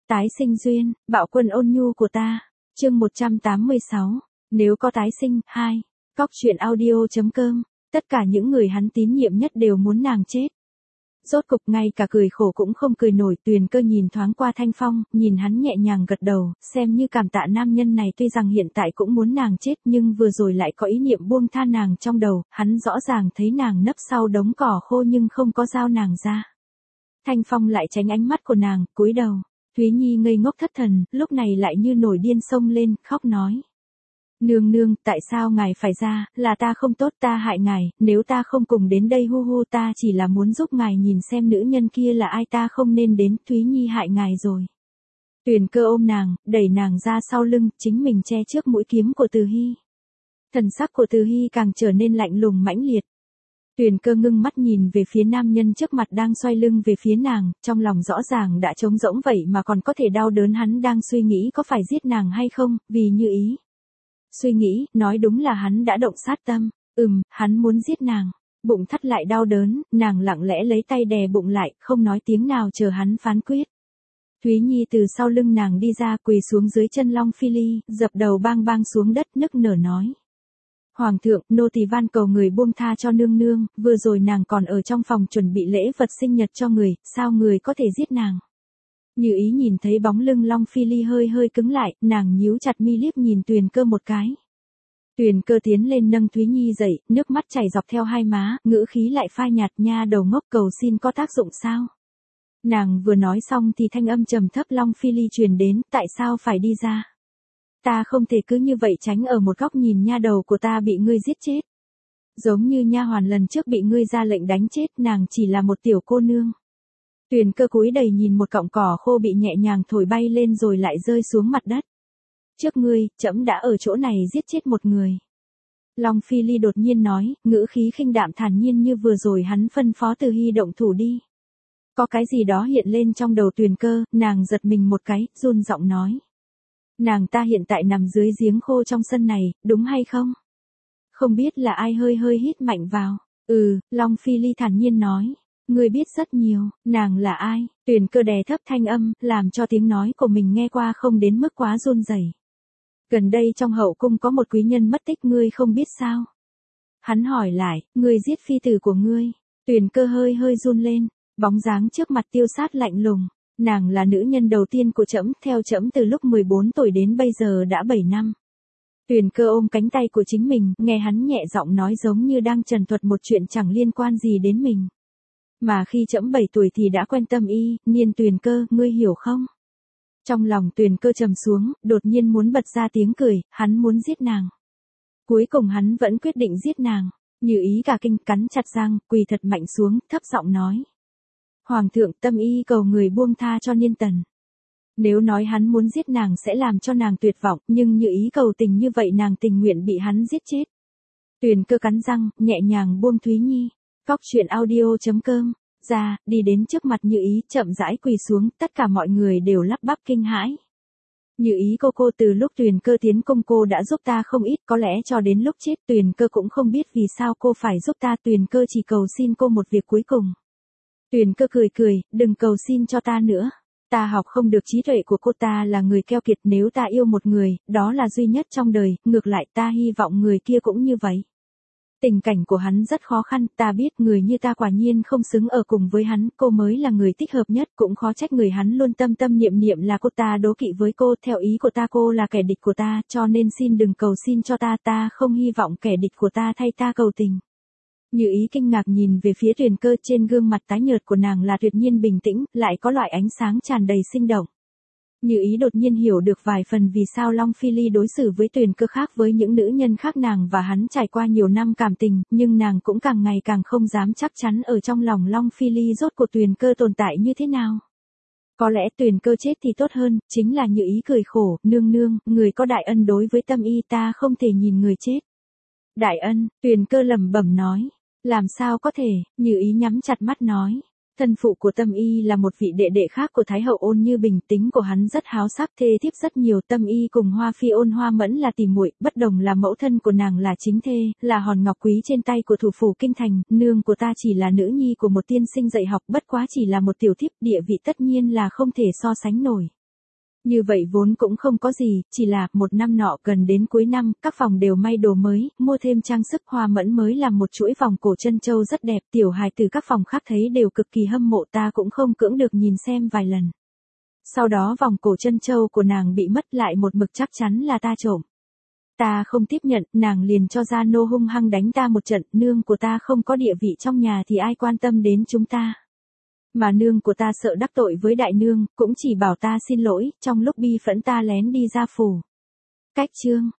Tái sinh duyên, bạo quân ôn nhu của ta. Chương 186. Nếu có tái sinh, 2. Cóc truyện audio.com. Tất cả những người hắn tín nhiệm nhất đều muốn nàng chết. Rốt cục ngay cả cười khổ cũng không cười nổi. Tuyền Cơ nhìn thoáng qua Thanh Phong, nhìn hắn nhẹ nhàng gật đầu, xem như cảm tạ nam nhân này. Tuy rằng hiện tại cũng muốn nàng chết nhưng vừa rồi lại có ý niệm buông tha nàng trong đầu. Hắn rõ ràng thấy nàng nấp sau đống cỏ khô nhưng không có giao nàng ra. Thanh Phong lại tránh ánh mắt của nàng, cúi đầu. Thúy Nhi ngây ngốc thất thần, lúc này lại như nổi điên xông lên, khóc nói. Nương nương, tại sao ngài phải ra, là ta không tốt, ta hại ngài, nếu ta không cùng đến đây hu hu, ta chỉ là muốn giúp ngài nhìn xem nữ nhân kia là ai, ta không nên đến, Thúy Nhi hại ngài rồi. Tuyền Cơ ôm nàng, đẩy nàng ra sau lưng, chính mình che trước mũi kiếm của Từ Hy. Thần sắc của Từ Hy càng trở nên lạnh lùng mãnh liệt. Tuyền Cơ ngưng mắt nhìn về phía nam nhân trước mặt đang xoay lưng về phía nàng, trong lòng rõ ràng đã trống rỗng vậy mà còn có thể đau đớn. Hắn đang suy nghĩ có phải giết nàng hay không, vì Như Ý. Suy nghĩ, nói đúng là hắn đã động sát tâm, hắn muốn giết nàng. Bụng thắt lại đau đớn, nàng lặng lẽ lấy tay đè bụng lại, không nói tiếng nào chờ hắn phán quyết. Thúy Nhi từ sau lưng nàng đi ra, quỳ xuống dưới chân Long Phi Ly, dập đầu bang bang xuống đất, nức nở nói. Hoàng thượng, nô tỳ van cầu người buông tha cho nương nương, vừa rồi nàng còn ở trong phòng chuẩn bị lễ vật sinh nhật cho người, sao người có thể giết nàng? Như Ý nhìn thấy bóng lưng Long Phi Ly hơi hơi cứng lại, nàng nhíu chặt mi liếc nhìn Tuyền Cơ một cái. Tuyền Cơ tiến lên nâng Thúy Nhi dậy, nước mắt chảy dọc theo hai má, ngữ khí lại phai nhạt, nha đầu ngốc, cầu xin có tác dụng sao? Nàng vừa nói xong thì thanh âm trầm thấp Long Phi Ly truyền đến, tại sao phải đi ra? Ta không thể cứ như vậy tránh ở một góc nhìn nha đầu của ta bị ngươi giết chết. Giống như nha hoàn lần trước bị ngươi ra lệnh đánh chết, nàng chỉ là một tiểu cô nương. Tuyền Cơ cúi đầy nhìn một cọng cỏ khô bị nhẹ nhàng thổi bay lên rồi lại rơi xuống mặt đất. Trước ngươi, trẫm đã ở chỗ này giết chết một người. Long Phi Ly đột nhiên nói, ngữ khí khinh đạm thản nhiên như vừa rồi hắn phân phó Từ Hy động thủ đi. Có cái gì đó hiện lên trong đầu Tuyền Cơ, nàng giật mình một cái, run giọng nói. Nàng ta hiện tại nằm dưới giếng khô trong sân này, đúng hay không? Không biết là ai hơi hơi hít mạnh vào. Long Phi Ly thản nhiên nói. Ngươi biết rất nhiều, nàng là ai? Tuyền Cơ đè thấp thanh âm, làm cho tiếng nói của mình nghe qua không đến mức quá run rẩy. Gần đây trong hậu cung có một quý nhân mất tích, ngươi không biết sao? Hắn hỏi lại, ngươi giết phi tử của ngươi. Tuyền Cơ hơi hơi run lên, bóng dáng trước mặt tiêu sát lạnh lùng. Nàng là nữ nhân đầu tiên của trẫm, theo trẫm từ lúc 14 tuổi đến bây giờ đã 7 năm. Tuyền Cơ ôm cánh tay của chính mình, nghe hắn nhẹ giọng nói giống như đang trần thuật một chuyện chẳng liên quan gì đến mình. Mà khi trẫm 7 tuổi thì đã quen Tâm Y, Niên Tuyền Cơ, ngươi hiểu không? Trong lòng Tuyền Cơ trầm xuống, đột nhiên muốn bật ra tiếng cười, hắn muốn giết nàng. Cuối cùng hắn vẫn quyết định giết nàng. Như Ý cả kinh, cắn chặt răng, quỳ thật mạnh xuống, thấp giọng nói. Hoàng thượng, Tâm Y cầu người buông tha cho Niên Tần. Nếu nói hắn muốn giết nàng sẽ làm cho nàng tuyệt vọng, nhưng Như Ý cầu tình như vậy nàng tình nguyện bị hắn giết chết. Tuyền Cơ cắn răng, nhẹ nhàng buông Thúy Nhi. Cóc truyện audio.com. Ra, đi đến trước mặt Như Ý, chậm rãi quỳ xuống, tất cả mọi người đều lắp bắp kinh hãi. Như Ý cô từ lúc Tuyền Cơ tiến cung cô đã giúp ta không ít, có lẽ cho đến lúc chết Tuyền Cơ cũng không biết vì sao cô phải giúp ta, Tuyền Cơ chỉ cầu xin cô một việc cuối cùng. Tuyền Cơ cười, đừng cầu xin cho ta nữa. Ta học không được trí tuệ của cô, ta là người keo kiệt, nếu ta yêu một người, đó là duy nhất trong đời, ngược lại ta hy vọng người kia cũng như vậy. Tình cảnh của hắn rất khó khăn, ta biết người như ta quả nhiên không xứng ở cùng với hắn, cô mới là người thích hợp nhất, cũng khó trách người hắn luôn tâm tâm niệm là cô, ta đố kỵ với cô, theo ý của ta cô là kẻ địch của ta, cho nên xin đừng cầu xin cho ta, ta không hy vọng kẻ địch của ta thay ta cầu tình. Như Ý kinh ngạc nhìn về phía Tuyền Cơ, trên gương mặt tái nhợt của nàng là tuyệt nhiên bình tĩnh, lại có loại ánh sáng tràn đầy sinh động. Như Ý đột nhiên hiểu được vài phần vì sao Long Phi Ly đối xử với Tuyền Cơ khác với những nữ nhân khác. Nàng và hắn trải qua nhiều năm cảm tình, nhưng nàng cũng càng ngày càng không dám chắc chắn ở trong lòng Long Phi Ly rốt cuộc Tuyền Cơ tồn tại như thế nào. Có lẽ Tuyền Cơ chết thì tốt hơn, chính là Như Ý cười khổ, nương nương, người có đại ân đối với Tâm Y, ta không thể nhìn người chết. Đại ân, Tuyền Cơ lẩm bẩm nói, làm sao có thể? Như Ý nhắm chặt mắt nói. Thân phụ của Tâm Y là một vị đệ đệ khác của Thái hậu Ôn Như Bình, tính của hắn rất háo sắc, thê thiếp rất nhiều. Tâm Y cùng Hoa Phi Ôn Hoa Mẫn là tỉ muội, bất đồng là mẫu thân của nàng là chính thê, là hòn ngọc quý trên tay của thủ phủ kinh thành, nương của ta chỉ là nữ nhi của một tiên sinh dạy học, bất quá chỉ là một tiểu thiếp, địa vị tất nhiên là không thể so sánh nổi. Như vậy vốn cũng không có gì, chỉ là một năm nọ gần đến cuối năm, các phòng đều may đồ mới, mua thêm trang sức. Hoa Mẫn mới làm một chuỗi vòng cổ trân châu rất đẹp, tiểu hài từ các phòng khác thấy đều cực kỳ hâm mộ, ta cũng không cưỡng được nhìn xem vài lần. Sau đó vòng cổ trân châu của nàng bị mất, lại một mực chắc chắn là ta trộm. Ta không tiếp nhận, nàng liền cho ra nô hung hăng đánh ta một trận, nương của ta không có địa vị trong nhà thì ai quan tâm đến chúng ta. Mà nương của ta sợ đắc tội với đại nương, cũng chỉ bảo ta xin lỗi, trong lúc bi phẫn ta lén đi ra phủ. Cách chương